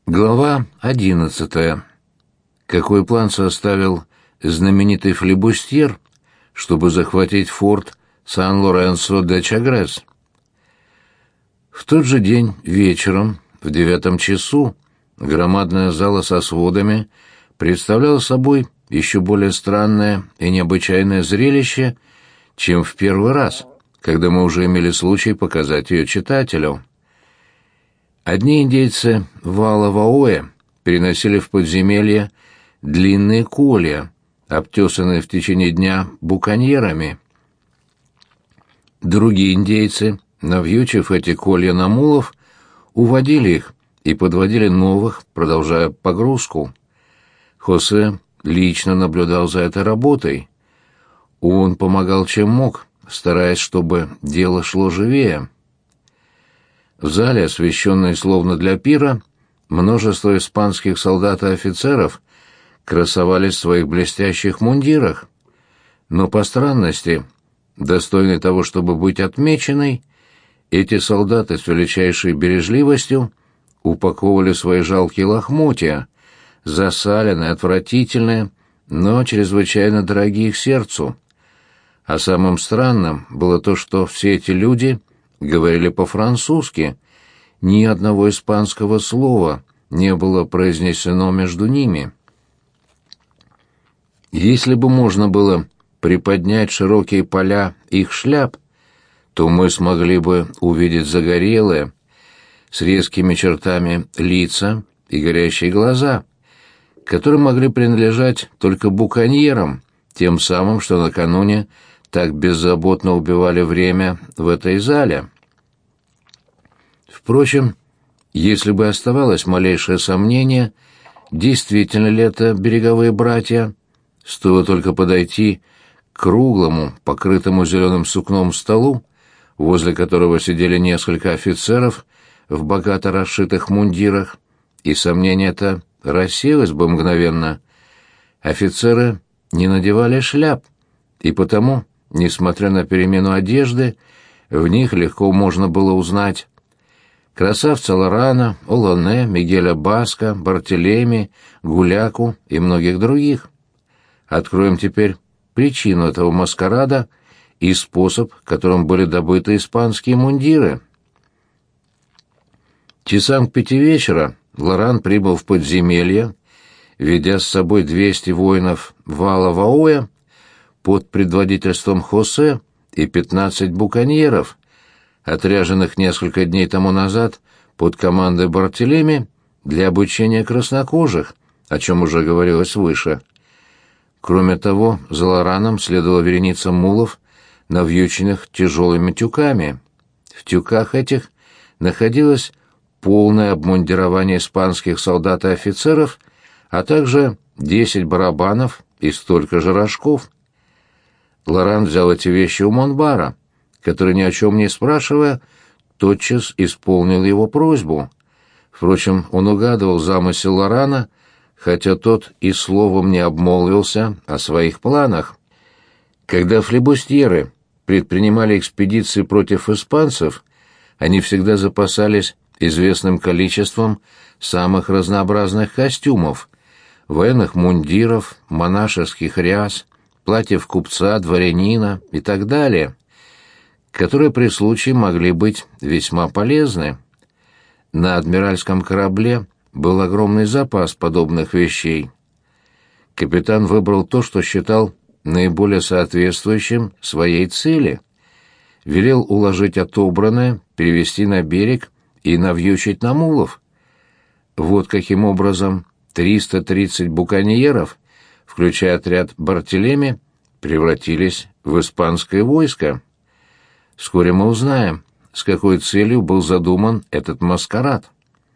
Глава 11. Какой план составил знаменитый флибустьер, чтобы захватить форт Сан-Лоренсо-де-Чагрес? В тот же день вечером, в 9 часу, громадная зала со сводами представляла собой еще более странное и необычайное зрелище, чем в первый раз, когда мы уже имели случай показать ее читателю. Одни индейцы Вала-Ваоэ переносили в подземелье длинные колья, обтесанные в течение дня буконьерами. Другие индейцы, навьючив эти колья на мулов, уводили их и подводили новых, продолжая погрузку. Хосе лично наблюдал за этой работой. Он помогал чем мог, стараясь, чтобы дело шло живее. В зале, освещенной словно для пира, множество испанских солдат и офицеров красовались в своих блестящих мундирах. Но по странности, достойной того, чтобы быть отмеченной, эти солдаты с величайшей бережливостью упаковывали свои жалкие лохмотья, засаленные, отвратительные, но чрезвычайно дорогие их сердцу. А самым странным было то, что все эти люди говорили по-французски, ни одного испанского слова не было произнесено между ними. Если бы можно было приподнять широкие поля их шляп, то мы смогли бы увидеть загорелые, с резкими чертами лица и горящие глаза, которые могли принадлежать только буконьерам, тем самым, что накануне так беззаботно убивали время в этой зале. Впрочем, если бы оставалось малейшее сомнение, действительно ли это береговые братья, стоило только подойти к круглому, покрытому зеленым сукном столу, возле которого сидели несколько офицеров в богато расшитых мундирах, и сомнение это рассеялось бы мгновенно. Офицеры не надевали шляп, и потому, несмотря на перемену одежды, в них легко можно было узнать красавца Лорана, Олоне, Мигеля Баска, Бартелеми, Гуляку и многих других. Откроем теперь причину этого маскарада и способ, которым были добыты испанские мундиры. Часам к 5 вечера Лоран прибыл в подземелье, ведя с собой 200 воинов Вала-Ваоэ под предводительством Хосе и 15 буконьеров, отряженных несколько дней тому назад под командой Бартелеми для обучения краснокожих, о чем уже говорилось выше. Кроме того, за Лораном следовала вереница мулов, навьюченных тяжелыми тюками. В тюках этих находилось полное обмундирование испанских солдат и офицеров, а также 10 барабанов и столько же рожков. Лоран взял эти вещи у Монбара, который, ни о чем не спрашивая, тотчас исполнил его просьбу. Впрочем, он угадывал замысел Лорана, хотя тот и словом не обмолвился о своих планах. Когда флибустьеры предпринимали экспедиции против испанцев, они всегда запасались известным количеством самых разнообразных костюмов, военных мундиров, монашеских ряс, платьев купца, дворянина и так далее, которые при случае могли быть весьма полезны. На адмиральском корабле был огромный запас подобных вещей. Капитан выбрал то, что считал наиболее соответствующим своей цели. Велел уложить отобранное, перевести на берег и навьючить на мулов. Вот каким образом 330 буконьеров, включая отряд Бартелеми, превратились в испанское войско. Вскоре мы узнаем, с какой целью был задуман этот маскарад.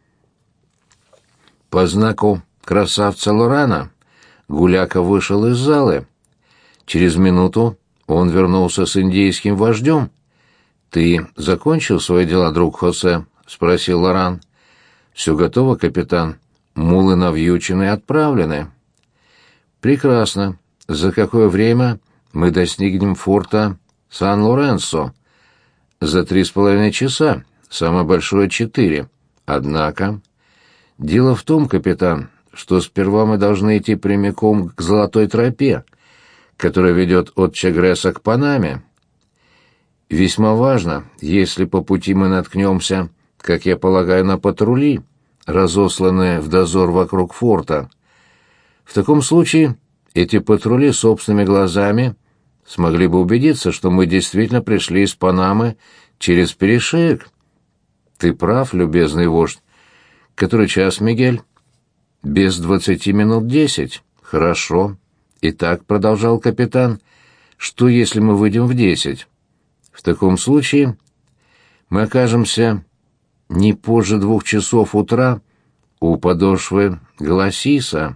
По знаку красавца Лорана Гуляка вышел из залы. Через минуту он вернулся с индейским вождем. «Ты закончил свои дела, друг Хосе?» — спросил Лоран. «Все готово, капитан. Мулы навьючены и отправлены». «Прекрасно. За какое время мы достигнем форта Сан-Лоренсо?» «За 3,5 часа. Самое большое — 4. Однако...» Дело в том, капитан, что сперва мы должны идти прямиком к Золотой тропе, которая ведет от Чагреса к Панаме. Весьма важно, если по пути мы наткнемся, как я полагаю, на патрули, разосланные в дозор вокруг форта. В таком случае эти патрули собственными глазами смогли бы убедиться, что мы действительно пришли из Панамы через перешеек. Ты прав, любезный вождь. Который час, Мигель? Без 10:20. Хорошо. Итак, продолжал капитан, что если мы выйдем в 10? В таком случае мы окажемся не позже 2 часов утра у подошвы Гласиса.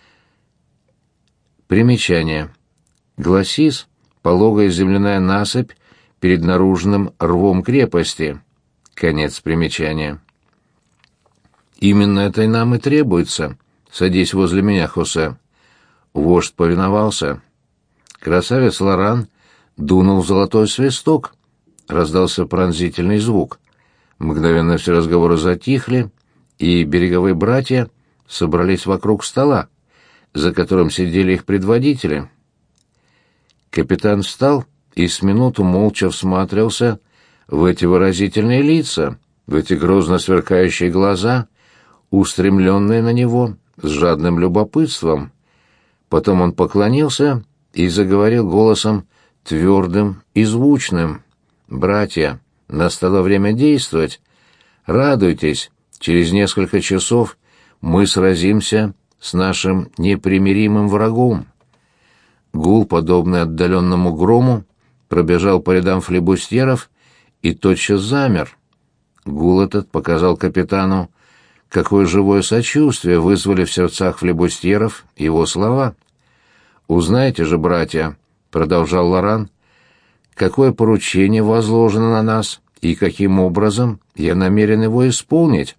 Примечание. Гласис — пологая земляная насыпь перед наружным рвом крепости. Конец примечания. Именно это и нам и требуется. Садись возле меня, Хосе. Вождь повиновался. Красавец Лоран дунул в золотой свисток. Раздался пронзительный звук. Мгновенно все разговоры затихли, и береговые братья собрались вокруг стола, за которым сидели их предводители. Капитан встал и с минуту молча всматривался в эти выразительные лица, в эти грозно сверкающие глаза, устремленные на него с жадным любопытством. Потом он поклонился и заговорил голосом твердым и звучным. «Братья, настало время действовать. Радуйтесь, через несколько часов мы сразимся с нашим непримиримым врагом». Гул, подобный отдаленному грому, пробежал по рядам флибустьеров и тотчас замер. Гул этот показал капитану, какое живое сочувствие вызвали в сердцах флибустьеров его слова. «Узнаете же, братья», — продолжал Лоран, — «какое поручение возложено на нас и каким образом я намерен его исполнить.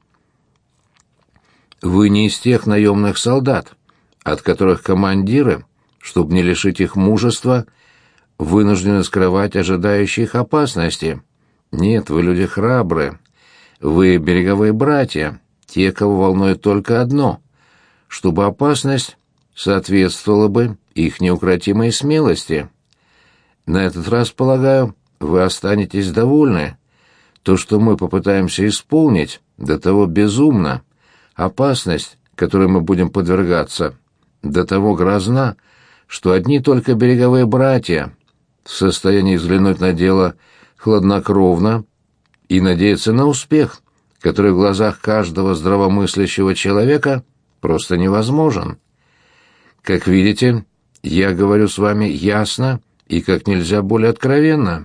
Вы не из тех наемных солдат, от которых командиры, чтобы не лишить их мужества, вынуждены скрывать ожидающие их опасности. Нет, вы люди храбрые. Вы береговые братья, те, кого волнует только одно — чтобы опасность соответствовала бы их неукротимой смелости. На этот раз, полагаю, вы останетесь довольны. То, что мы попытаемся исполнить, до того безумно. Опасность, которой мы будем подвергаться, до того грозна, что одни только береговые братья в состоянии взглянуть на дело хладнокровно и надеяться на успех, который в глазах каждого здравомыслящего человека просто невозможен. Как видите, я говорю с вами ясно и как нельзя более откровенно.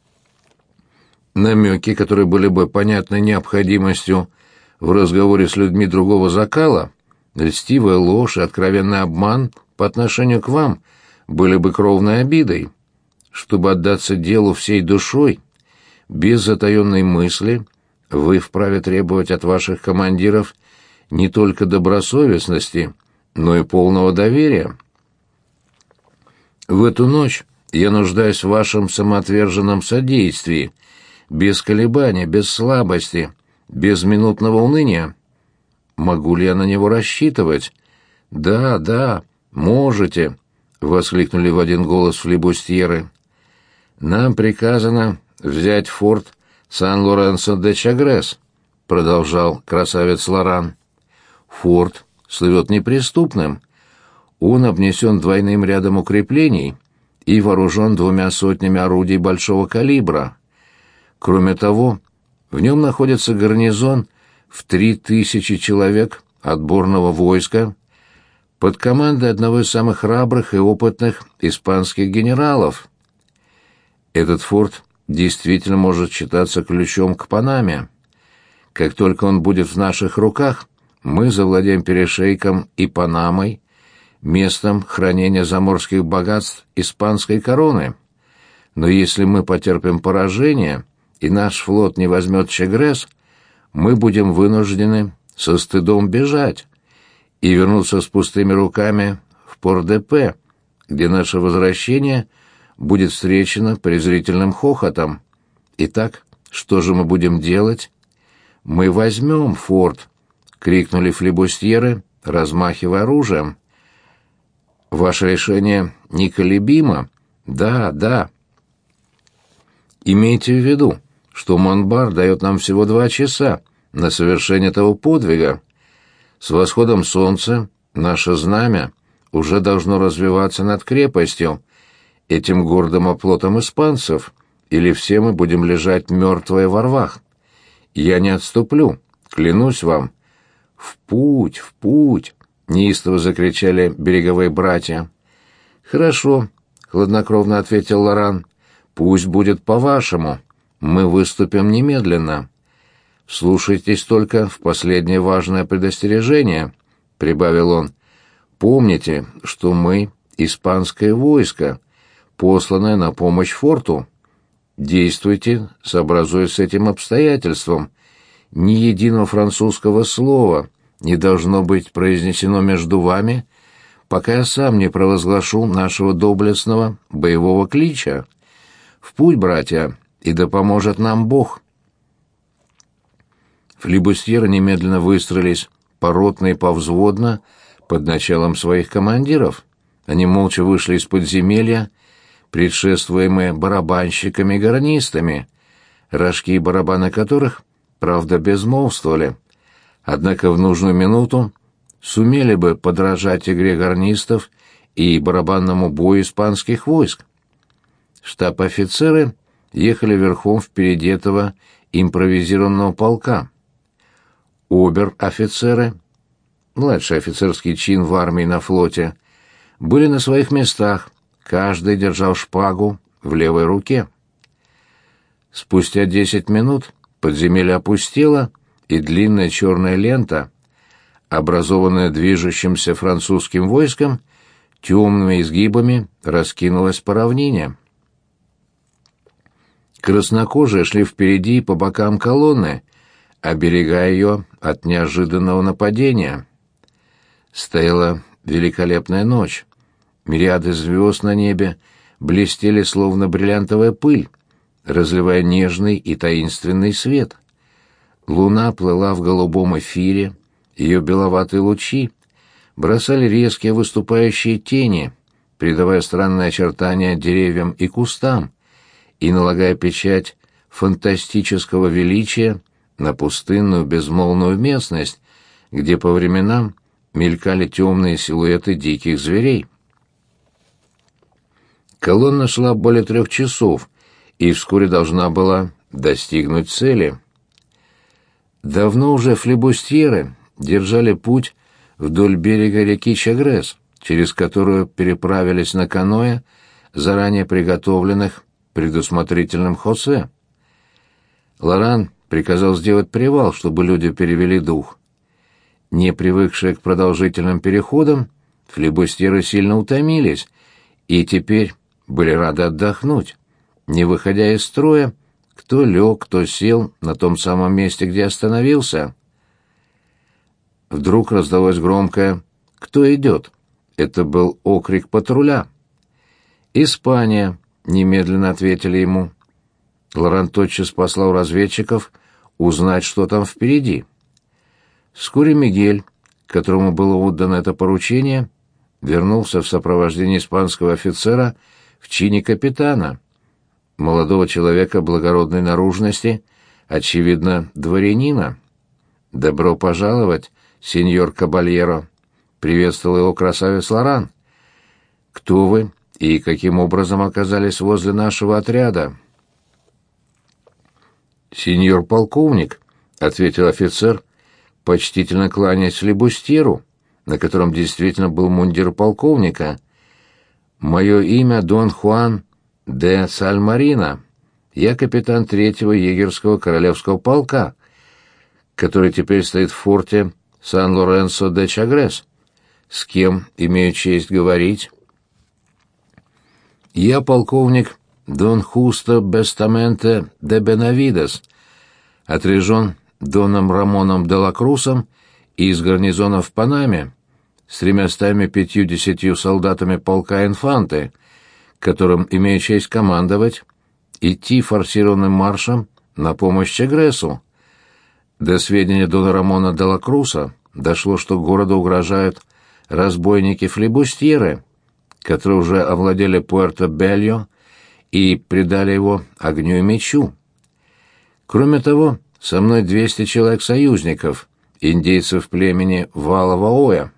Намеки, которые были бы понятны необходимостью в разговоре с людьми другого закала, льстивая ложь и откровенный обман по отношению к вам были бы кровной обидой. Чтобы отдаться делу всей душой, без затаенной мысли, вы вправе требовать от ваших командиров не только добросовестности, но и полного доверия. В эту ночь я нуждаюсь в вашем самоотверженном содействии, без колебания, без слабости, без минутного уныния. Могу ли я на него рассчитывать? Да, да, можете, — воскликнули в один голос флибустьеры. Нам приказано взять форт Сан-Лоренсо-де-Чагрес, — продолжал красавец Лоран. Форт слывет неприступным. Он обнесен двойным рядом укреплений и вооружен 200 орудий большого калибра. Кроме того, в нем находится гарнизон в 3000 человек отборного войска под командой одного из самых храбрых и опытных испанских генералов. Этот форт действительно может считаться ключом к Панаме. Как только он будет в наших руках, мы завладеем перешейком и Панамой, местом хранения заморских богатств испанской короны. Но если мы потерпим поражение, и наш флот не возьмет Чагрес, мы будем вынуждены со стыдом бежать и вернуться с пустыми руками в Пор-де-Пе, где наше возвращение будет встречено презрительным хохотом. Итак, что же мы будем делать? Мы возьмем форт, крикнули флибустьеры, размахивая оружием. «Ваше решение неколебимо?» «Да, да». «Имейте в виду, что Монбар дает нам всего 2 часа на совершение этого подвига. С восходом солнца наше знамя уже должно развиваться над крепостью, этим гордым оплотом испанцев, или все мы будем лежать мертвые во рвах. Я не отступлю, клянусь вам». «В путь, в путь!» — неистово закричали береговые братья. «Хорошо», — хладнокровно ответил Лоран. «Пусть будет по-вашему. Мы выступим немедленно. Слушайтесь только в последнее важное предостережение», — прибавил он. «Помните, что мы — испанское войско, посланное на помощь форту. Действуйте, сообразуясь с этим обстоятельством. Ни единого французского слова не должно быть произнесено между вами, пока я сам не провозглашу нашего доблестного боевого клича. В путь, братья, и да поможет нам Бог». Флибустьеры немедленно выстроились поротно и повзводно под началом своих командиров. Они молча вышли из подземелья, предшествуемые барабанщиками и гарнистами, рожки и барабаны которых, правда, безмолвствовали, однако в нужную минуту сумели бы подражать игре гарнистов и барабанному бою испанских войск. Штаб-офицеры ехали верхом впереди этого импровизированного полка. Обер-офицеры, младший офицерский чин в армии и на флоте, были на своих местах, каждый держал шпагу в левой руке. Спустя 10 минут подземелье опустело, и длинная черная лента, образованная движущимся французским войском, темными изгибами раскинулась по равнине. Краснокожие шли впереди и по бокам колонны, оберегая ее от неожиданного нападения. Стояла великолепная ночь. Мириады звезд на небе блестели, словно бриллиантовая пыль, разливая нежный и таинственный свет. Луна плыла в голубом эфире, ее беловатые лучи бросали резкие выступающие тени, придавая странные очертания деревьям и кустам и налагая печать фантастического величия на пустынную безмолвную местность, где по временам мелькали темные силуэты диких зверей. Колонна шла более 3 часов и вскоре должна была достигнуть цели. Давно уже флибустьеры держали путь вдоль берега реки Чагрес, через которую переправились на каноэ, заранее приготовленных предусмотрительным Хосе. Лоран приказал сделать привал, чтобы люди перевели дух. Не привыкшие к продолжительным переходам, флибустьеры сильно утомились и теперь были рады отдохнуть. Не выходя из строя, кто лег, кто сел на том самом месте, где остановился. Вдруг раздалось громкое «Кто идет?». Это был окрик патруля. «Испания», — немедленно ответили ему. Лоран тотчас послал разведчиков узнать, что там впереди. Вскоре Мигель, которому было отдано это поручение, вернулся в сопровождении испанского офицера в чине капитана, молодого человека благородной наружности, очевидно, дворянина. «Добро пожаловать, сеньор Кабальеро», — приветствовал его красавец Лоран. «Кто вы и каким образом оказались возле нашего отряда?» «Сеньор полковник», — ответил офицер, почтительно кланяясь флибустьеру, на котором действительно был мундир полковника. «Мое имя Дон Хуан де Сальмарина. Я капитан 3-го егерского королевского полка, который теперь стоит в форте Сан-Лоренсо де Чагрес. С кем имею честь говорить?» «Я полковник Дон Хусто Бестаменте де Бенавидес, отряжен Доном Рамоном де ла Крусом из гарнизона в Панаме с 350 солдатами полка инфанты, которым имею честь командовать, идти форсированным маршем на помощь Чагресу. До сведения дона Рамона де ла Круса дошло, что городу угрожают разбойники-флибустьеры, которые уже овладели Пуэрто-Бельо и предали его огню и мечу. Кроме того, со мной 200 человек-союзников, индейцев племени Вала-Ваоя.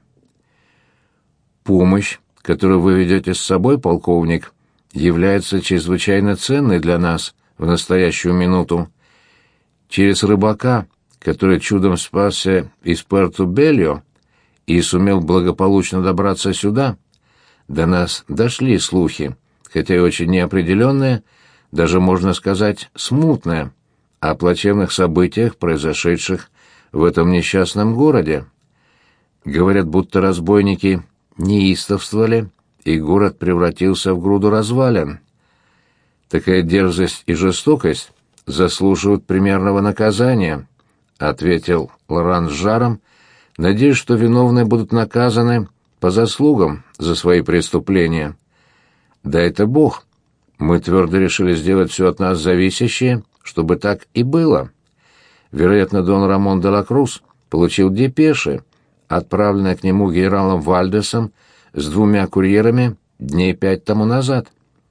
Помощь, которую вы ведете с собой, полковник, является чрезвычайно ценной для нас в настоящую минуту. Через рыбака, который чудом спасся из Пуэрто-Бельо и сумел благополучно добраться сюда, до нас дошли слухи, хотя и очень неопределенные, даже, можно сказать, смутные, о плачевных событиях, произошедших в этом несчастном городе. Говорят, будто разбойники неистовствовали, и город превратился в груду развалин. Такая дерзость и жестокость заслуживают примерного наказания, — ответил Лоран с жаром, — надеюсь, что виновные будут наказаны по заслугам за свои преступления. Да это Бог. Мы твердо решили сделать все от нас зависящее, чтобы так и было. Вероятно, дон Рамон де ла Крус получил депеши, отправленные к нему генералом Вальдесом с 2 курьерами дней 5 тому назад.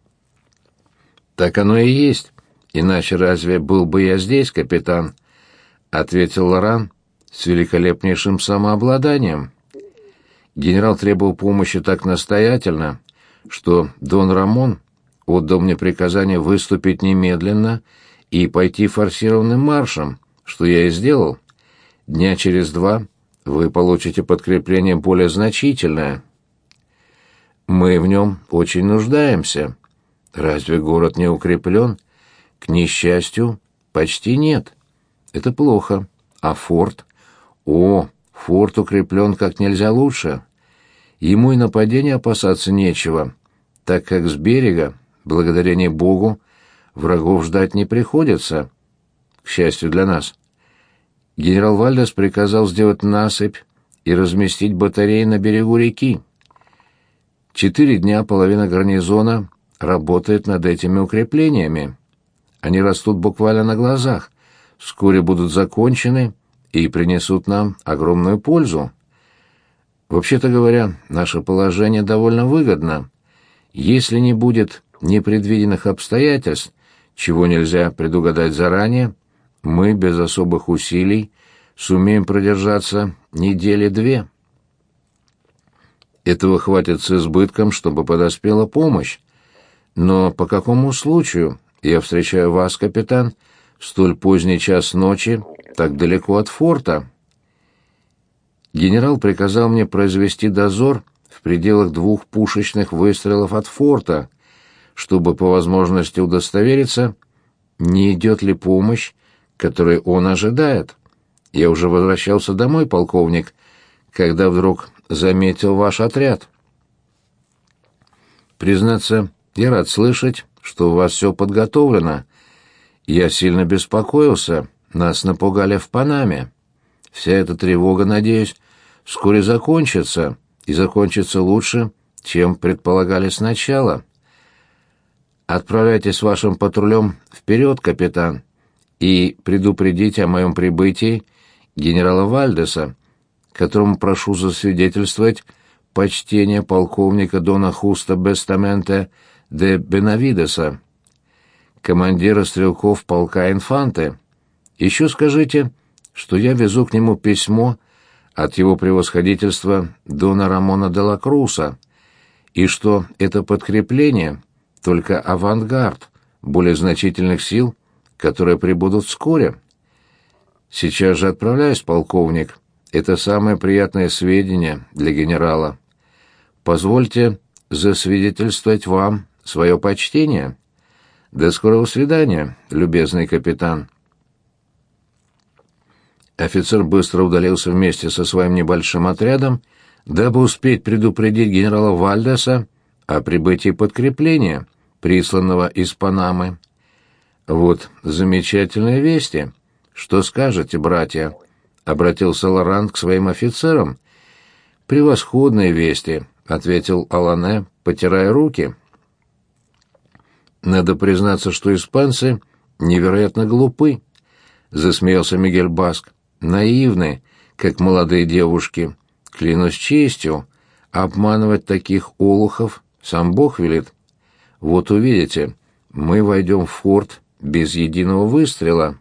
Так оно и есть. Иначе разве был бы я здесь, капитан? — ответил Лоран с великолепнейшим самообладанием. Генерал требовал помощи так настоятельно, что дон Рамон отдал мне приказание выступить немедленно и пойти форсированным маршем, что я и сделал. Дня через 2 вы получите подкрепление более значительное. Мы в нем очень нуждаемся. Разве город не укреплен? К несчастью, почти нет. Это плохо. А форт? О, форт укреплен как нельзя лучше. Ему и нападения опасаться нечего, так как с берега, благодарение Богу, врагов ждать не приходится, к счастью для нас. Генерал Вальдес приказал сделать насыпь и разместить батареи на берегу реки. 4 дня половина гарнизона работает над этими укреплениями. Они растут буквально на глазах, вскоре будут закончены и принесут нам огромную пользу. Вообще-то говоря, наше положение довольно выгодно. Если не будет непредвиденных обстоятельств, чего нельзя предугадать заранее, мы без особых усилий сумеем продержаться 2 недели. Этого хватит с избытком, чтобы подоспела помощь. Но по какому случаю я встречаю вас, капитан, в столь поздний час ночи, так далеко от форта? Генерал приказал мне произвести дозор в пределах 2 пушечных выстрелов от форта, чтобы по возможности удостовериться, не идет ли помощь, которой он ожидает. Я уже возвращался домой, полковник, когда вдруг заметил ваш отряд. Признаться, я рад слышать, что у вас все подготовлено. Я сильно беспокоился, нас напугали в Панаме. Вся эта тревога, надеюсь, вскоре закончится, и закончится лучше, чем предполагали сначала. Отправляйтесь с вашим патрулем вперед, капитан, и предупредите о моем прибытии генерала Вальдеса, которому прошу засвидетельствовать почтение полковника дона Хуста Бестаменте де Бенавидеса, командира стрелков полка Инфанте. Еще скажите, что я везу к нему письмо от его превосходительства дона Рамона де ла Круса, и что это подкрепление только авангард более значительных сил, которые прибудут вскоре. Сейчас же отправляюсь, полковник. Это самое приятное сведения для генерала. Позвольте засвидетельствовать вам свое почтение. До скорого свидания, любезный капитан. Офицер быстро удалился вместе со своим небольшим отрядом, дабы успеть предупредить генерала Вальдеса о прибытии подкрепления, присланного из Панамы. «Вот замечательные вести. Что скажете, братья?» — обратился Лоран к своим офицерам. «Превосходные вести», — ответил Алане, потирая руки. «Надо признаться, что испанцы невероятно глупы», — засмеялся Мигель Баск. наивны, как молодые девушки. Клянусь честью, обманывать таких олухов сам Бог велит. Вот увидите, мы войдем в форт без единого выстрела».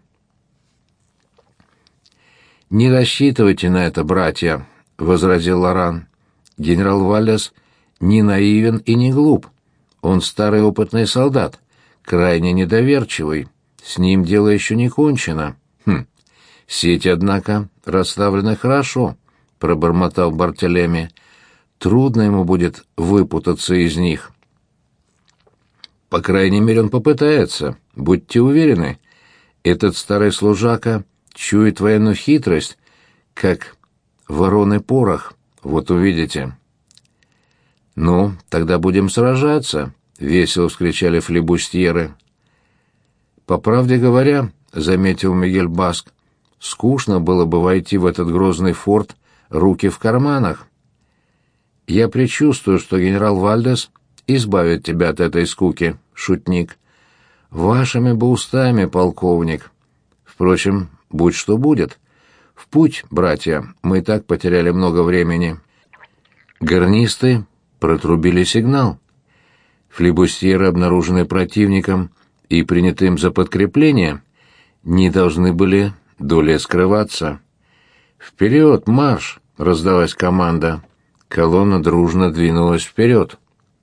«Не рассчитывайте на это, братья», — возразил Лоран. «Генерал Вальдес не наивен и не глуп. Он старый опытный солдат, крайне недоверчивый. С ним дело еще не кончено». «Сети, однако, расставлены хорошо», — пробормотал Бартелеми. «Трудно ему будет выпутаться из них». «По крайней мере, он попытается, будьте уверены. Этот старый служака чует военную хитрость, как вороны порох, вот увидите». «Ну, тогда будем сражаться», — весело вскричали флибустьеры. «По правде говоря, — заметил Мигель Баск, — скучно было бы войти в этот грозный форт руки в карманах. Я предчувствую, что генерал Вальдес избавит тебя от этой скуки, шутник. Вашими бы устами, полковник. Впрочем, будь что будет. В путь, братья, мы и так потеряли много времени». Гарнисты протрубили сигнал. Флибустьеры, обнаруженные противником и принятым за подкрепление, не должны были долей скрываться. «Вперед, марш!» — раздалась команда. Колонна дружно двинулась вперед.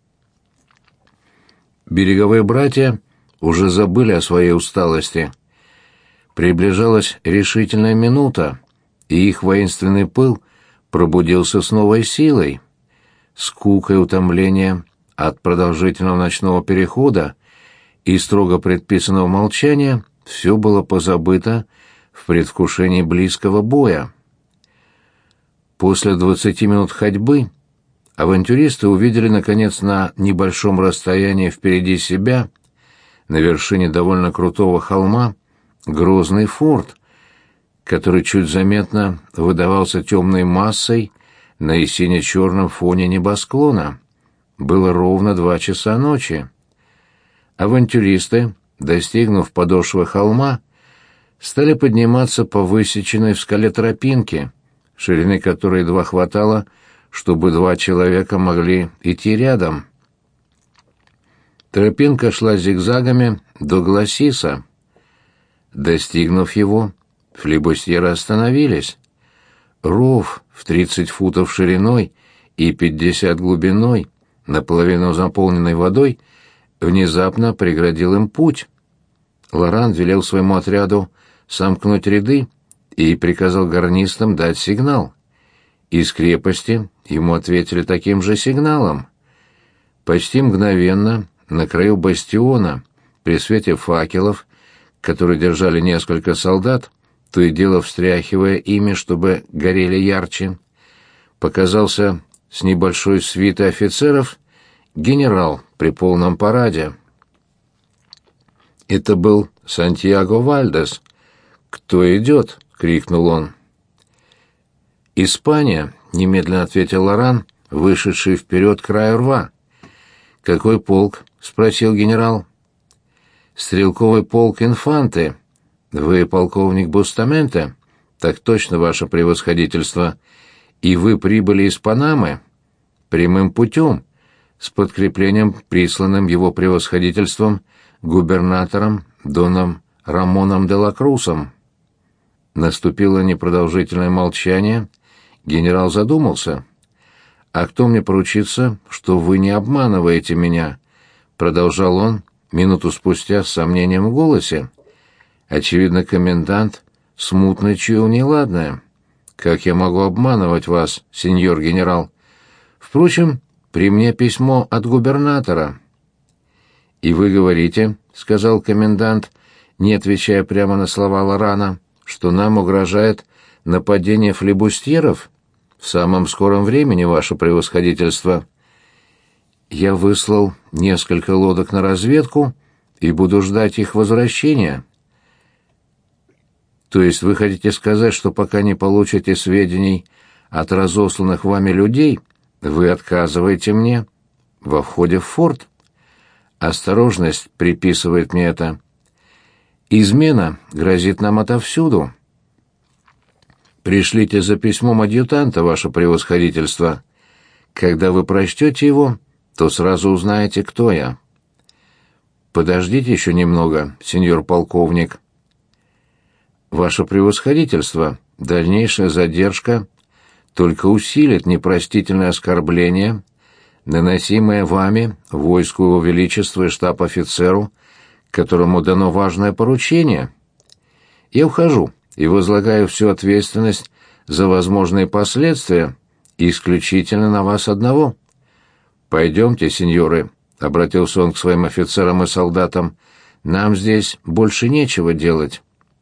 Береговые братья уже забыли о своей усталости. Приближалась решительная минута, и их воинственный пыл пробудился с новой силой. Скука и утомление от продолжительного ночного перехода и строго предписанного молчания все было позабыто в предвкушении близкого боя. После 20 минут ходьбы авантюристы увидели, наконец, на небольшом расстоянии впереди себя, на вершине довольно крутого холма, грозный форт, который чуть заметно выдавался темной массой на и сине-черном фоне небосклона. Было ровно 2 часа ночи. Авантюристы, достигнув подошвы холма, стали подниматься по высеченной в скале тропинке, ширины которой едва хватало, чтобы 2 человека могли идти рядом. Тропинка шла зигзагами до Гласиса. Достигнув его, флибустьеры остановились. Ров в 30 футов шириной и 50 глубиной, наполовину заполненный водой, внезапно преградил им путь. Лоран велел своему отряду сомкнуть ряды и приказал гарнистам дать сигнал. Из крепости ему ответили таким же сигналом. Почти мгновенно на краю бастиона, при свете факелов, которые держали несколько солдат, то и дело встряхивая ими, чтобы горели ярче, показался с небольшой свитой офицеров генерал при полном параде. Это был Сантьяго Вальдес. «Кто идет?» — крикнул он. «Испания», — немедленно ответил Лоран, вышедший вперед к краю рва. «Какой полк?» — спросил генерал. «Стрелковый полк инфанты. Вы полковник Бустаменте?» «Так точно, ваше превосходительство. И вы прибыли из Панамы?» «Прямым путем, с подкреплением, присланным его превосходительством губернатором доном Рамоном де ла Крусом». Наступило непродолжительное молчание. Генерал задумался. «А кто мне поручится, что вы не обманываете меня?» — продолжал он минуту спустя с сомнением в голосе. Очевидно, комендант смутно чуял неладное. «Как я могу обманывать вас, сеньор генерал? Впрочем, при мне письмо от губернатора». «И вы говорите, — сказал комендант, не отвечая прямо на слова Лорана, — что нам угрожает нападение флибустьеров? В самом скором времени, ваше превосходительство. Я выслал несколько лодок на разведку и буду ждать их возвращения». «То есть вы хотите сказать, что пока не получите сведений от разосланных вами людей, вы отказываете мне во входе в форт?» «Осторожность приписывает мне это. Измена грозит нам отовсюду». пришлите за письмом адъютанта, ваше превосходительство. Когда вы прочтете его, то сразу узнаете, кто я». «Подождите еще немного, сеньор полковник». «Ваше превосходительство, дальнейшая задержка только усилит непростительное оскорбление, наносимое вами войску Его Величества и штаб-офицеру, которому дано важное поручение. Я ухожу и возлагаю всю ответственность за возможные последствия исключительно на вас одного. Пойдемте, сеньоры», — обратился он к своим офицерам и солдатам, — «нам здесь больше нечего делать».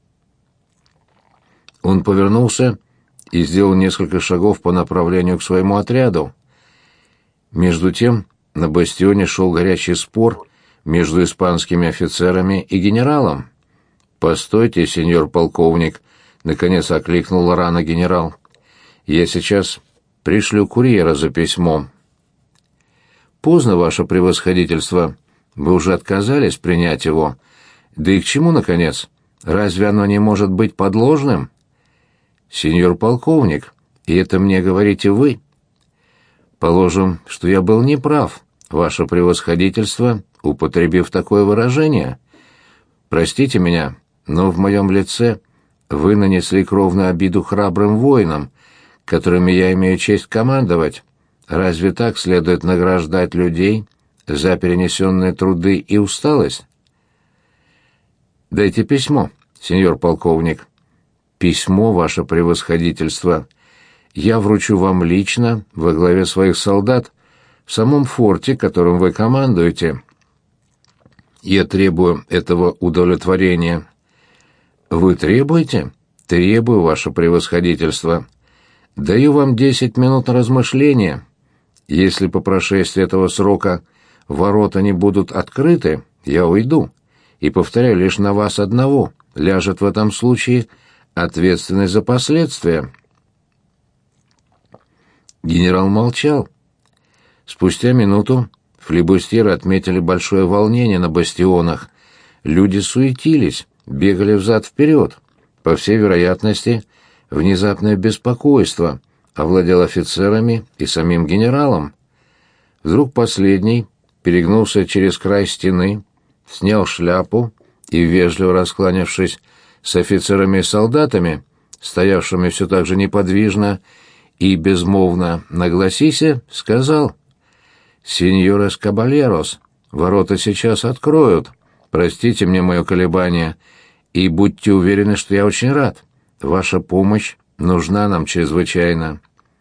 Он повернулся и сделал несколько шагов по направлению к своему отряду. Между тем на бастионе шел горячий спор между испанскими офицерами и генералом. «Постойте, сеньор полковник», — наконец окликнул Лорана генерал. «Я сейчас пришлю курьера за письмом». «Поздно, ваше превосходительство. Вы уже отказались принять его. Да и к чему, наконец? Разве оно не может быть подложным?» «Сеньор полковник, и это мне говорите вы». «Положим, что я был неправ, ваше превосходительство, употребив такое выражение. Простите меня, но в моем лице вы нанесли кровную обиду храбрым воинам, которыми я имею честь командовать. Разве так следует награждать людей за перенесенные труды и усталость?» «Дайте письмо, сеньор полковник». «Письмо, ваше превосходительство, я вручу вам лично во главе своих солдат в самом форте, которым вы командуете. Я требую этого удовлетворения». «Вы требуете?» «Требую, ваше превосходительство. Даю вам 10 минут на размышление. Если по прошествии этого срока ворота не будут открыты, я уйду. И, повторяю, лишь на вас одного ляжет в этом случае ответственность за последствия». Генерал молчал. Спустя минуту флибустьеры отметили большое волнение на бастионах. Люди суетились, бегали взад-вперед. По всей вероятности, внезапное беспокойство овладело офицерами и самим генералом. Вдруг последний перегнулся через край стены, снял шляпу и, вежливо раскланявшись с офицерами и солдатами, стоявшими все так же неподвижно и безмолвно на гласисе, сказал: «Сеньорес кабальерос, ворота сейчас откроют. Простите мне мое колебание, и будьте уверены, что я очень рад. Ваша помощь нужна нам чрезвычайно».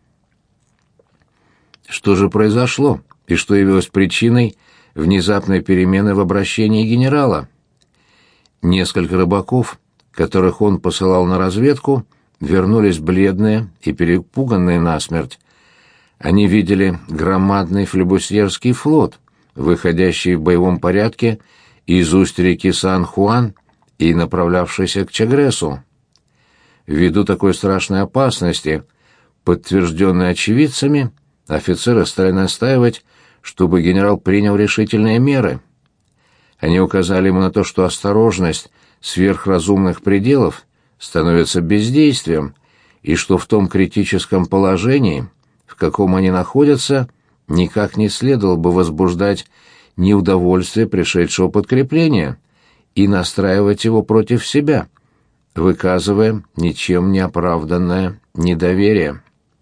Что же произошло, и что явилось причиной внезапной перемены в обращении генерала? Несколько рыбаков, которых он посылал на разведку, вернулись бледные и перепуганные насмерть. Они видели громадный флибустьерский флот, выходящий в боевом порядке из устья реки Сан-Хуан и направлявшийся к Чагресу. Ввиду такой страшной опасности, подтвержденной очевидцами, офицеры стали настаивать, чтобы генерал принял решительные меры. Они указали ему на то, что осторожность сверхразумных пределов становится бездействием, и что в том критическом положении, в каком они находятся, никак не следовало бы возбуждать неудовольствие пришедшего подкрепления и настраивать его против себя, выказывая ничем не оправданное недоверие.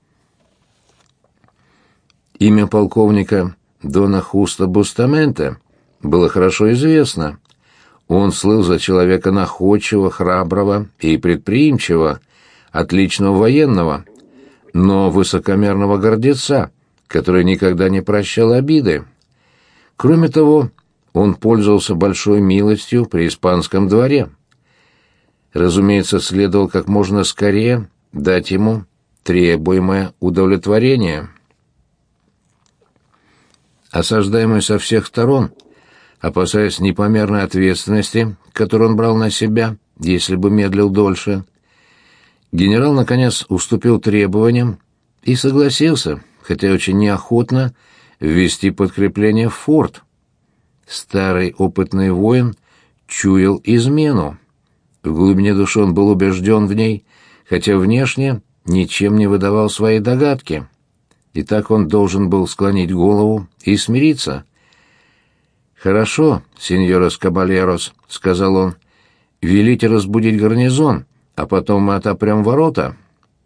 Имя полковника Дона Хуста Бустаменте было хорошо известно. Он слыл за человека находчивого, храброго и предприимчивого, отличного военного, но высокомерного гордеца, который никогда не прощал обиды. Кроме того, он пользовался большой милостью при испанском дворе. Разумеется, следовало как можно скорее дать ему требуемое удовлетворение. Осаждаемый со всех сторон, опасаясь непомерной ответственности, которую он брал на себя, если бы медлил дольше, генерал, наконец, уступил требованиям и согласился, хотя очень неохотно, ввести подкрепление в форт. Старый опытный воин чуял измену. В глубине души он был убежден в ней, хотя внешне ничем не выдавал своей догадки. И так он должен был склонить голову и смириться. «Хорошо, сеньорос Кабальерос», — сказал он, — «велите разбудить гарнизон, а потом мы отопрем ворота».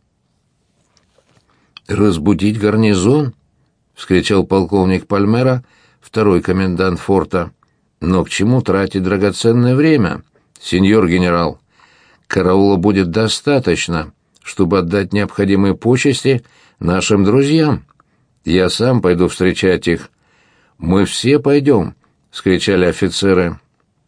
«Разбудить гарнизон?» — вскричал полковник Пальмера, второй комендант форта. «Но к чему тратить драгоценное время, сеньор генерал? Караула будет достаточно, чтобы отдать необходимые почести нашим друзьям. Я сам пойду встречать их». «Мы все пойдем», — вскричали офицеры.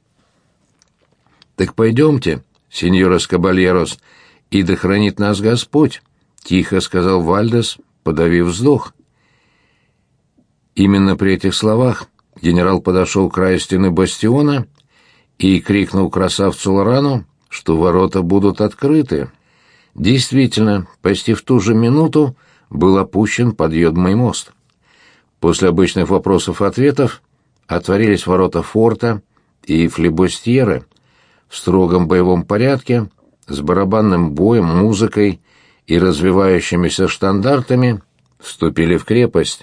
«Так пойдемте, сеньорос Кабальерос, и да хранит нас Господь», — тихо сказал Вальдес, подавив вздох. Именно при этих словах генерал подошел к краю стены бастиона и крикнул красавцу Лорану, что ворота будут открыты. Действительно, почти в ту же минуту был опущен подъемный мост. После обычных вопросов-ответов отворились ворота форта, и флибустьеры в строгом боевом порядке, с барабанным боем, музыкой и развивающимися штандартами вступили в крепость.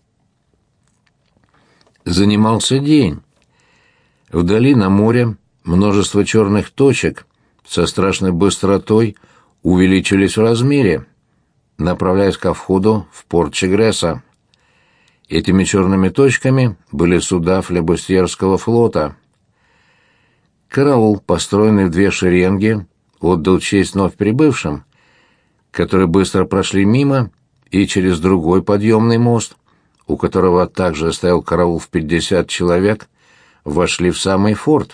Занимался день. Вдали на море множество черных точек со страшной быстротой увеличились в размере, направляясь ко входу в порт Чегреса. Этими черными точками были суда флебустьерского флота. Караул, построенный в две шеренги, отдал честь вновь прибывшим, которые быстро прошли мимо и через другой подъемный мост, у которого также стоял караул в 50 человек, вошли в самый форт.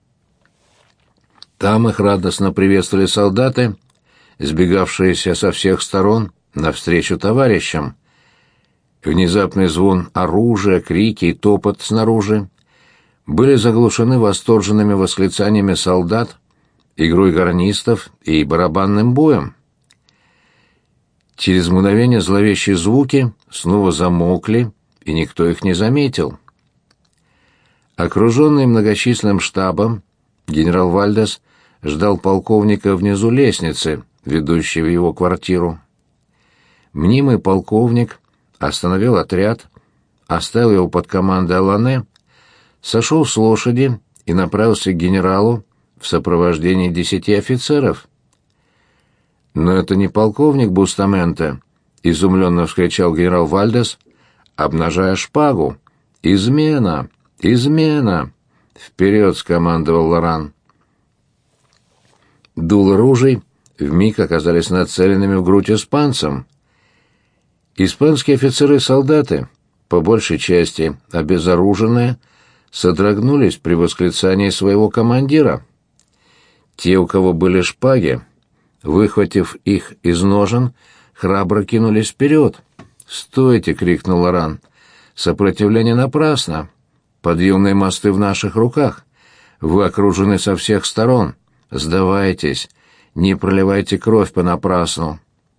Там их радостно приветствовали солдаты, сбегавшиеся со всех сторон навстречу товарищам. Внезапный звон оружия, крики и топот снаружи были заглушены восторженными восклицаниями солдат, игрой гарнистов и барабанным боем. Через мгновение зловещие звуки снова замолкли, и никто их не заметил. Окруженный многочисленным штабом, генерал Вальдес ждал полковника внизу лестницы, ведущей в его квартиру. Мнимый полковник остановил отряд, оставил его под командой Алане, сошел с лошади и направился к генералу в сопровождении 10 офицеров. «Но это не полковник Бустаменте», — изумленно вскричал генерал Вальдес, обнажая шпагу. «Измена! Измена!» — вперед скомандовал Лоран. Дула ружей вмиг оказались нацеленными в грудь испанцам. Испанские офицеры и солдаты, по большей части обезоруженные, содрогнулись при восклицании своего командира. Те, у кого были шпаги, выхватив их из ножен, храбро кинулись вперед. «Стойте!» — крикнул Лоран. «Сопротивление напрасно! Подъемные мосты в наших руках! Вы окружены со всех сторон! Сдавайтесь! Не проливайте кровь понапрасну!»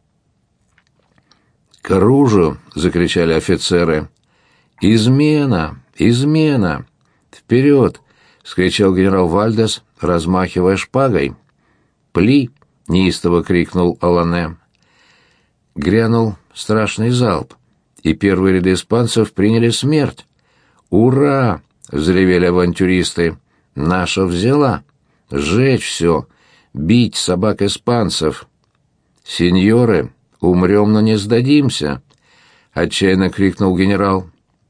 «К оружию!» — закричали офицеры. «Измена! Измена! Вперед!» — вскричал генерал Вальдес, размахивая шпагой. «Пли!» — неистово крикнул Алане. Грянул страшный залп, и первые ряды испанцев приняли смерть. «Ура!» — взревели авантюристы. «Наша взяла! Сжечь все! Бить собак испанцев!» «Сеньоры, умрем, но не сдадимся!» — отчаянно крикнул генерал.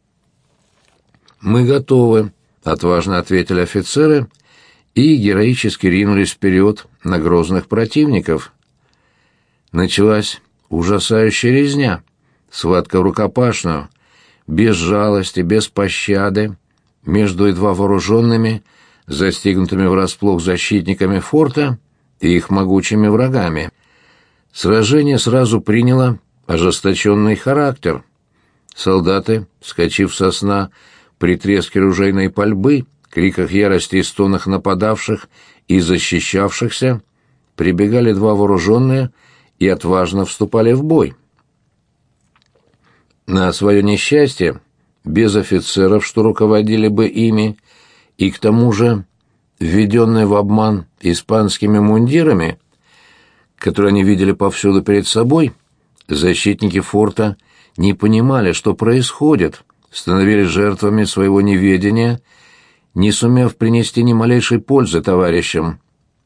«Мы готовы!» — отважно ответили офицеры и героически ринулись вперед на грозных противников. Началась ужасающая резня, схватка в рукопашную, без жалости, без пощады, между едва вооруженными, застигнутыми врасплох защитниками форта и их могучими врагами. Сражение сразу приняло ожесточенный характер. Солдаты, вскочив со сна при треске ружейной пальбы, криках ярости и стонах нападавших и защищавшихся, прибегали два вооруженные и отважно вступали в бой. На свое несчастье, без офицеров, что руководили бы ими, и к тому же введенные в обман испанскими мундирами, которые они видели повсюду перед собой, защитники форта не понимали, что происходит, становились жертвами своего неведения, не сумев принести ни малейшей пользы товарищам.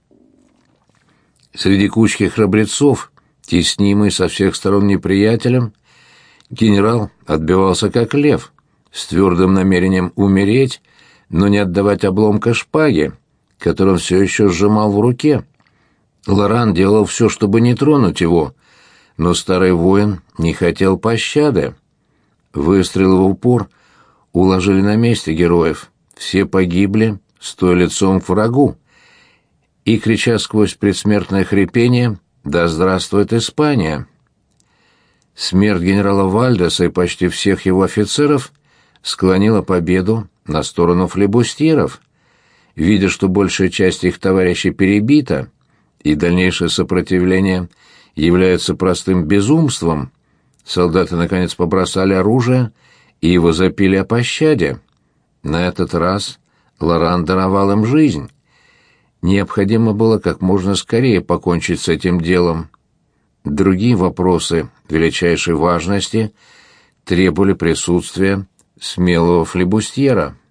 Среди кучки храбрецов, теснимый со всех сторон неприятелем, генерал отбивался как лев, с твердым намерением умереть, но не отдавать обломка шпаги, который он все еще сжимал в руке. Лоран делал все, чтобы не тронуть его, но старый воин не хотел пощады. Выстрелы в упор уложили на месте героев. Все погибли, стоя лицом к врагу, и крича сквозь предсмертное хрипение «Да здравствует Испания!». Смерть генерала Вальдеса и почти всех его офицеров склонила победу на сторону флебустьеров. Видя, что большая часть их товарищей перебита, и дальнейшее сопротивление является простым безумством, солдаты наконец побросали оружие и возопили о пощаде. На этот раз Лоран даровал им жизнь. Необходимо было как можно скорее покончить с этим делом. Другие вопросы величайшей важности требовали присутствия смелого флебустьера.